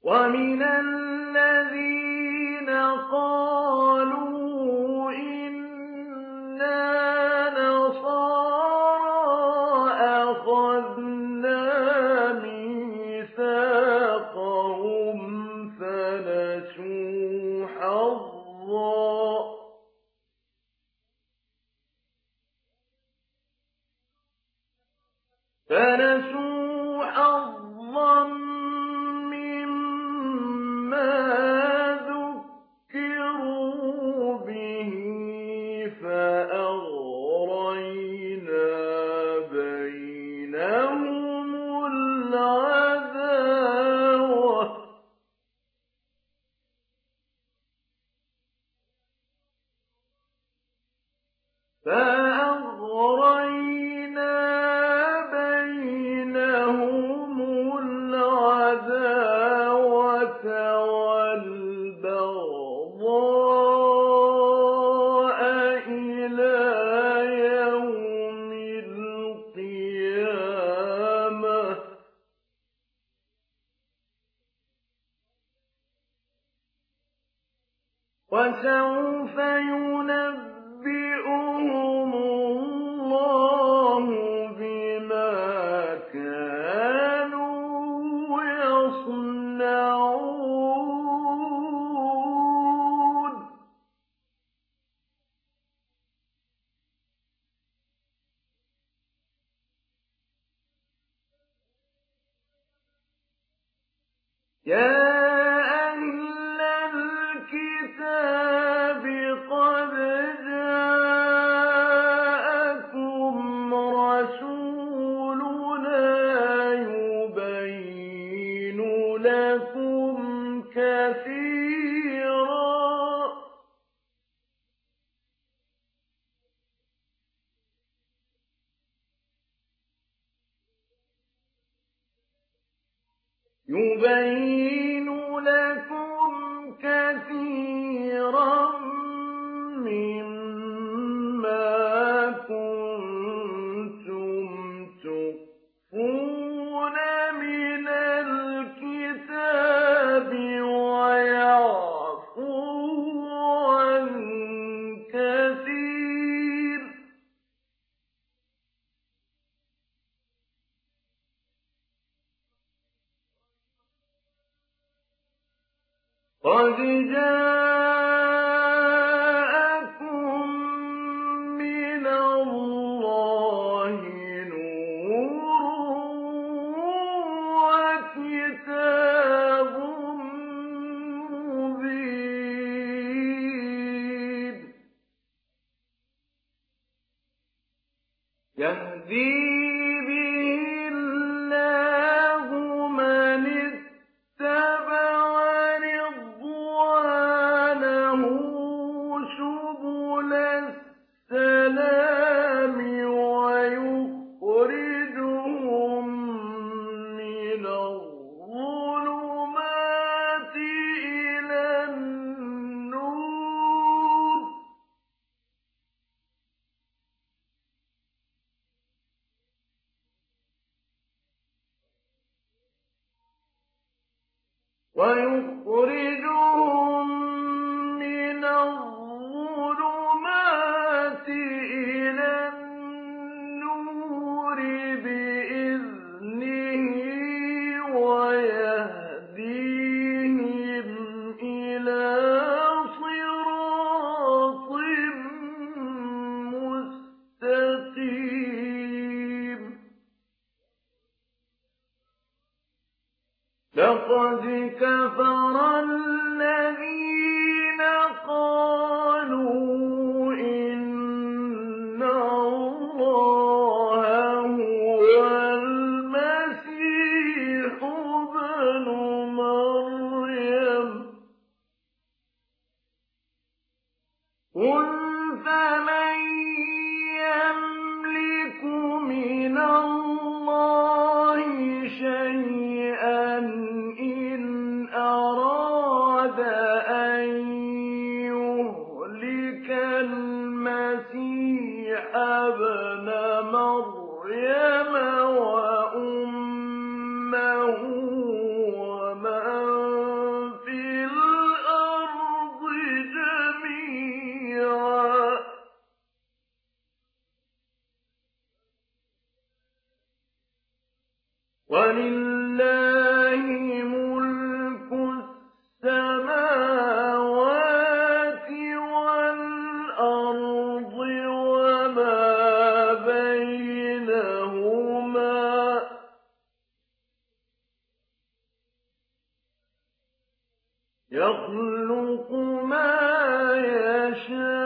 ومن الذين قالوا إنا نصارى أخذنا ميثاقهم فنسوا حظا مما ذكروا به فأغرينا بينهم العداوة والبغضاء إلى يوم القيامة وسوف ينبئهم الله بما كانوا يصنعون يا أهل الكتاب قد جاءكم رسولنا يبين لكم كثيرا مما كنتم تخفون من الكتاب ويعفو عن كثير قد جاءكم من الله نور وكتاب مبين يهدي به الله من اتبع رضوانه سبل السلام ويخرجهم من الظلمات إلى النور بإذنه ويهديهم إلى صراط مستقيم لقد كفر الذين قالوا إن الله هو المسيح ابن مريم قل فمن يملك من الله شيئا إن أراد أن يهلك المسيح ابن مريم وأمه ومن لِلَّهِ مُلْكُ السَّمَاوَاتِ وَالْأَرْضِ وَمَا بَيْنَهُمَا ۖ يَخْلُقُ مَا يَشَاءُ